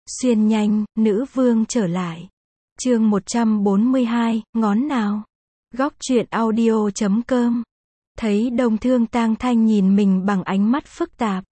Xuyên nhanh, nữ vương trở lại. Chương 142, ngón nào? Góc truyện audio.com. Thấy Đồng Thương Tang Thanh nhìn mình bằng ánh mắt phức tạp.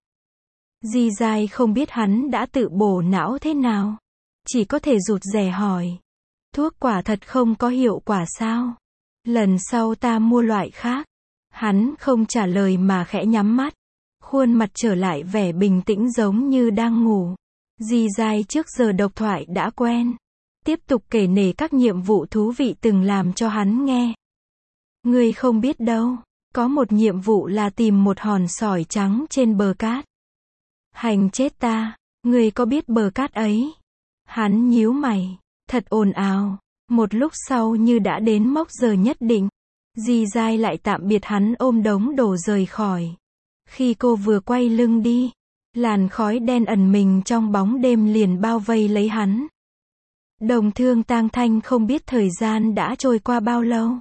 Di Dai không biết hắn đã tự bổ não thế nào. Chỉ có thể rụt rè hỏi. Thuốc quả thật không có hiệu quả sao? Lần sau ta mua loại khác. Hắn không trả lời mà khẽ nhắm mắt. Khuôn mặt trở lại vẻ bình tĩnh giống như đang ngủ. Di Dai trước giờ độc thoại đã quen. Tiếp tục kể nể các nhiệm vụ thú vị từng làm cho hắn nghe. Ngươi không biết đâu. Có một nhiệm vụ là tìm một hòn sỏi trắng trên bờ cát. Hành chết ta. Ngươi có biết bờ cát ấy? Hắn nhíu mày. Thật ồn ào. Một lúc sau như đã đến mốc giờ nhất định. Di Dai lại tạm biệt hắn ôm đống đồ rời khỏi. Khi cô vừa quay lưng đi, làn khói đen ẩn mình trong bóng đêm liền bao vây lấy hắn. Đồng Thương Tang Thanh không biết thời gian đã trôi qua bao lâu.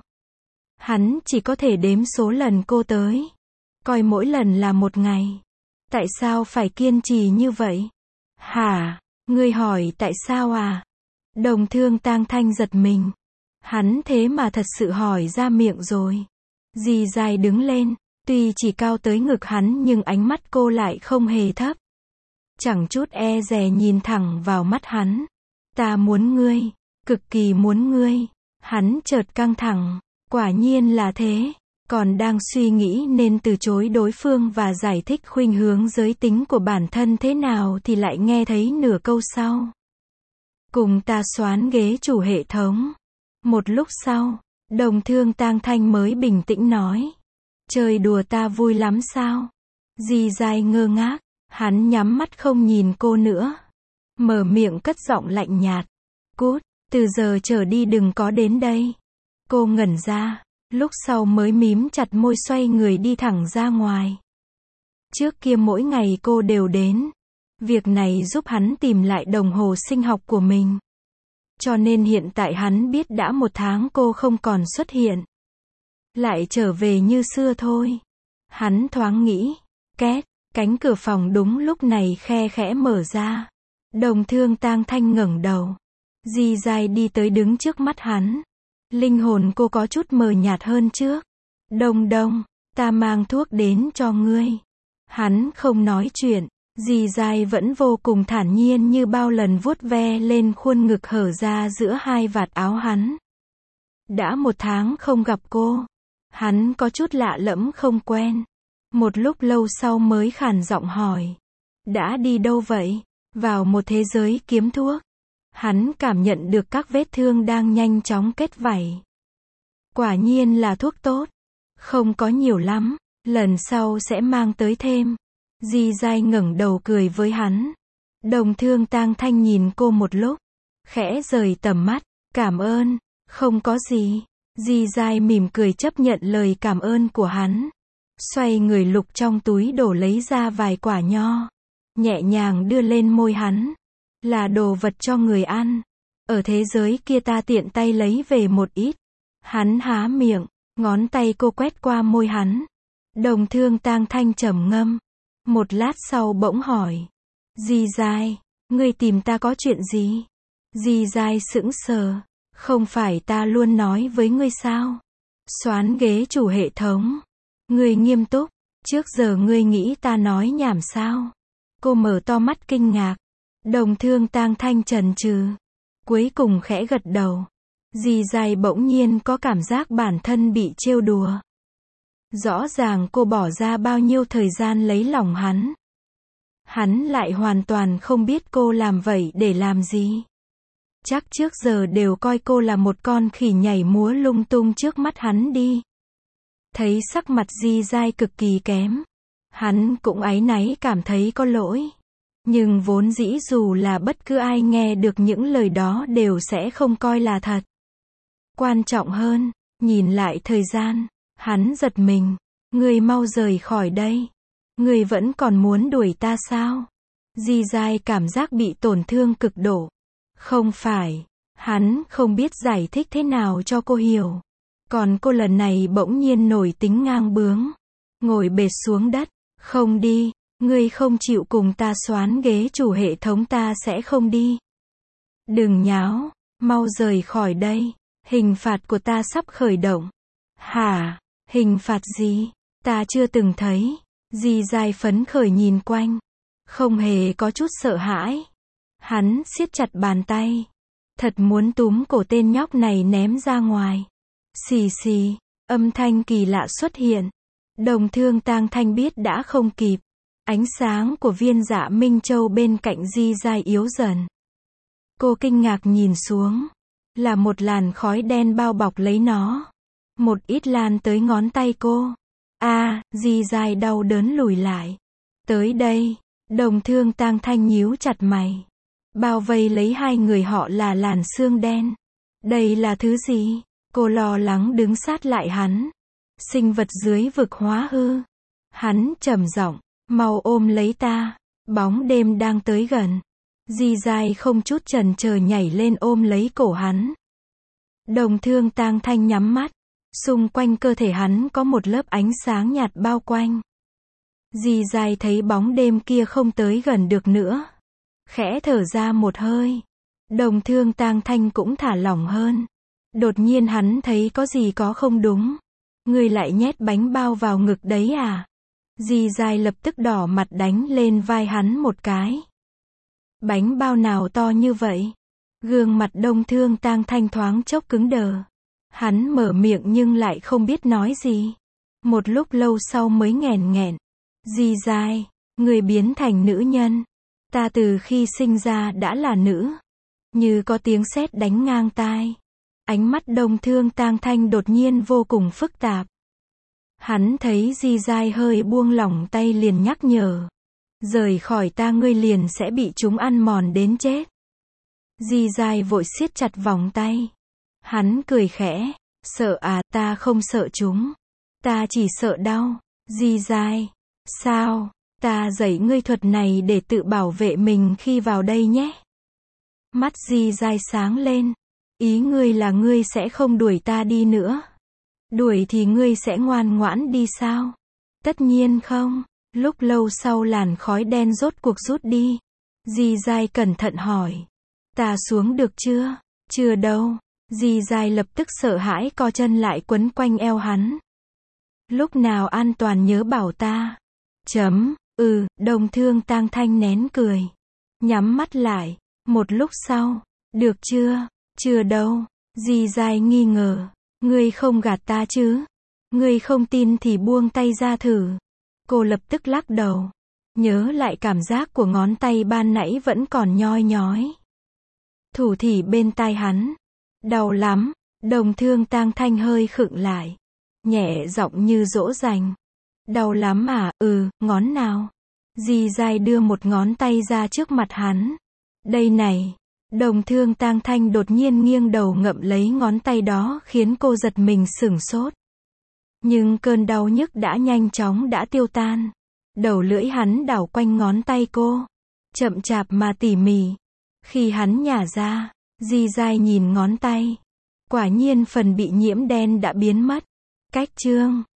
Hắn chỉ có thể đếm số lần cô tới. Coi mỗi lần là một ngày. Tại sao phải kiên trì như vậy? Hả? Ngươi hỏi tại sao à? Đồng Thương Tang Thanh giật mình. Hắn thế mà thật sự hỏi ra miệng rồi. Di Dai đứng lên. Tuy chỉ cao tới ngực hắn nhưng ánh mắt cô lại không hề thấp. Chẳng chút e dè nhìn thẳng vào mắt hắn. Ta muốn ngươi. Cực kỳ muốn ngươi. Hắn chợt căng thẳng. Quả nhiên là thế. Còn đang suy nghĩ nên từ chối đối phương và giải thích khuynh hướng giới tính của bản thân thế nào thì lại nghe thấy nửa câu sau. Cùng ta xoán ghế chủ hệ thống. Một lúc sau, Đồng Thương Tang Thanh mới bình tĩnh nói. Chơi đùa ta vui lắm sao? Di Dai ngơ ngác. Hắn nhắm mắt không nhìn cô nữa. Mở miệng cất giọng lạnh nhạt. Cút, từ giờ trở đi đừng có đến đây. Cô ngẩn ra. Lúc sau mới mím chặt môi xoay người đi thẳng ra ngoài. Trước kia mỗi ngày cô đều đến. Việc này giúp hắn tìm lại đồng hồ sinh học của mình. Cho nên hiện tại hắn biết đã 1 tháng cô không còn xuất hiện. Lại trở về như xưa thôi. Hắn thoáng nghĩ. Két, cánh cửa phòng đúng lúc này khe khẽ mở ra. Đồng Thương Tang Thanh ngẩng đầu. Di Dai đi tới đứng trước mắt hắn. Linh hồn cô có chút mờ nhạt hơn trước. Đông đông, ta mang thuốc đến cho ngươi. Hắn không nói chuyện. Di Dai vẫn vô cùng thản nhiên như bao lần vuốt ve lên khuôn ngực hở ra giữa hai vạt áo hắn. Đã 1 tháng không gặp cô. Hắn có chút lạ lẫm không quen. Một lúc lâu sau mới khàn giọng hỏi. Đã đi đâu vậy? Vào một thế giới kiếm thuốc. Hắn cảm nhận được các vết thương đang nhanh chóng kết vảy. Quả nhiên là thuốc tốt. Không có nhiều lắm. Lần sau sẽ mang tới thêm. Di Dai ngẩng đầu cười với hắn. Đồng Thương Tang Thanh nhìn cô một lúc. Khẽ rời tầm mắt. Cảm ơn. Không có gì. Di Dai mỉm cười chấp nhận lời cảm ơn của hắn. Xoay người lục trong túi đổ lấy ra vài quả nho. Nhẹ nhàng đưa lên môi hắn. Là đồ vật cho người ăn. Ở thế giới kia ta tiện tay lấy về một ít. Hắn há miệng. Ngón tay cô quét qua môi hắn. Đồng Thương Tang Thanh trầm ngâm. Một lát sau bỗng hỏi. Di Dai, ngươi tìm ta có chuyện gì? Di Dai sững sờ. Không phải ta luôn nói với ngươi sao? Xoán ghế chủ hệ thống. Ngươi nghiêm túc. Trước giờ ngươi nghĩ ta nói nhảm sao? Cô mở to mắt kinh ngạc. Đồng Thương Tang Thanh chần chừ. Cuối cùng khẽ gật đầu. Di Dai bỗng nhiên có cảm giác bản thân bị trêu đùa. Rõ ràng cô bỏ ra bao nhiêu thời gian lấy lòng hắn. Hắn lại hoàn toàn không biết cô làm vậy để làm gì. Chắc trước giờ đều coi cô là một con khỉ nhảy múa lung tung trước mắt hắn đi. Thấy sắc mặt Di Dai cực kỳ kém. Hắn cũng áy náy cảm thấy có lỗi. Nhưng vốn dĩ dù là bất cứ ai nghe được những lời đó đều sẽ không coi là thật. Quan trọng hơn, nhìn lại thời gian, hắn giật mình. Ngươi mau rời khỏi đây. Ngươi vẫn còn muốn đuổi ta sao? Di Dai cảm giác bị tổn thương cực độ. Không phải. Hắn không biết giải thích thế nào cho cô hiểu. Còn cô lần này bỗng nhiên nổi tính ngang bướng. Ngồi bệt xuống đất. Không đi. Ngươi không chịu cùng ta xoán ghế chủ hệ thống ta sẽ không đi. Đừng nháo, mau rời khỏi đây. Hình phạt của ta sắp khởi động. Hả? Hình phạt gì? Ta chưa từng thấy. Dì dai phấn khởi nhìn quanh. Không hề có chút sợ hãi. Hắn siết chặt bàn tay. Thật muốn túm cổ tên nhóc này ném ra ngoài. Xì xì, âm thanh kỳ lạ xuất hiện. Đồng Thương Tang Thanh biết đã không kịp. Ánh sáng của viên Dạ Minh Châu bên cạnh Di Giai yếu dần. Cô kinh ngạc nhìn xuống. Là một làn khói đen bao bọc lấy nó. Một ít lan tới ngón tay cô. Di Giai đau đớn lùi lại. Tới đây, Đồng Thương Tang Thanh nhíu chặt mày. Bao vây lấy hai người họ là làn xương đen. Đây là thứ gì? Cô lo lắng đứng sát lại hắn. Sinh vật dưới vực hóa hư. Hắn trầm giọng, mau ôm lấy ta. Bóng đêm đang tới gần. Di Giai không chút chần chờ nhảy lên ôm lấy cổ hắn. Đồng Thương Tang Thanh nhắm mắt. Xung quanh cơ thể hắn có một lớp ánh sáng nhạt bao quanh. Di Giai thấy bóng đêm kia không tới gần được nữa. Khẽ thở ra một hơi. Đồng Thương Tang Thanh cũng thả lỏng hơn. Đột nhiên hắn thấy có gì có không đúng. Ngươi lại nhét bánh bao vào ngực đấy à? Di Giai lập tức đỏ mặt đánh lên vai hắn một cái. Bánh bao nào to như vậy? Gương mặt Đồng Thương Tang Thanh thoáng chốc cứng đờ. Hắn mở miệng nhưng lại không biết nói gì. Một lúc lâu sau mới nghẹn nghẹn. Di Giai, người biến thành nữ nhân. Ta từ khi sinh ra đã là nữ. Như có tiếng sét đánh ngang tai. Ánh mắt Đồng Thương Tang Thanh đột nhiên vô cùng phức tạp. Hắn thấy Di Giai hơi buông lỏng tay liền nhắc nhở. Rời khỏi ta ngươi liền sẽ bị chúng ăn mòn đến chết. Di Giai vội siết chặt vòng tay. Hắn cười khẽ. Sợ à? Ta không sợ chúng. Ta chỉ sợ đau. Di Giai. Sao? Ta dạy ngươi thuật này để tự bảo vệ mình khi vào đây nhé. Mắt Di Giai sáng lên. Ý ngươi là ngươi sẽ không đuổi ta đi nữa. Đuổi thì ngươi sẽ ngoan ngoãn đi sao? Tất nhiên không. Lúc lâu sau làn khói đen rốt cuộc rút đi. Di Giai cẩn thận hỏi. Ta xuống được chưa? Chưa đâu. Di Giai lập tức sợ hãi co chân lại quấn quanh eo hắn. Lúc nào an toàn nhớ bảo ta. Đồng Thương Tang Thanh nén cười. Nhắm mắt lại. Một lúc sau. Được chưa? Chưa đâu. Di Giai nghi ngờ. Ngươi không gạt ta chứ? Ngươi không tin thì buông tay ra thử. Cô lập tức lắc đầu. Nhớ lại cảm giác của ngón tay ban nãy vẫn còn nhoi nhói. Thủ thỉ bên tai hắn. Đau lắm. Đồng Thương Tang Thanh hơi khựng lại. Nhẹ giọng như dỗ dành. Đau lắm à? Ngón nào? Di Giai đưa một ngón tay ra trước mặt hắn. Đây này. Đồng Thương Tang Thanh đột nhiên nghiêng đầu ngậm lấy ngón tay đó khiến cô giật mình sửng sốt. Nhưng cơn đau nhức đã nhanh chóng đã tiêu tan. Đầu lưỡi hắn đảo quanh ngón tay cô. Chậm chạp mà tỉ mỉ. Khi hắn nhả ra, Di Giai nhìn ngón tay. Quả nhiên phần bị nhiễm đen đã biến mất. Cách chương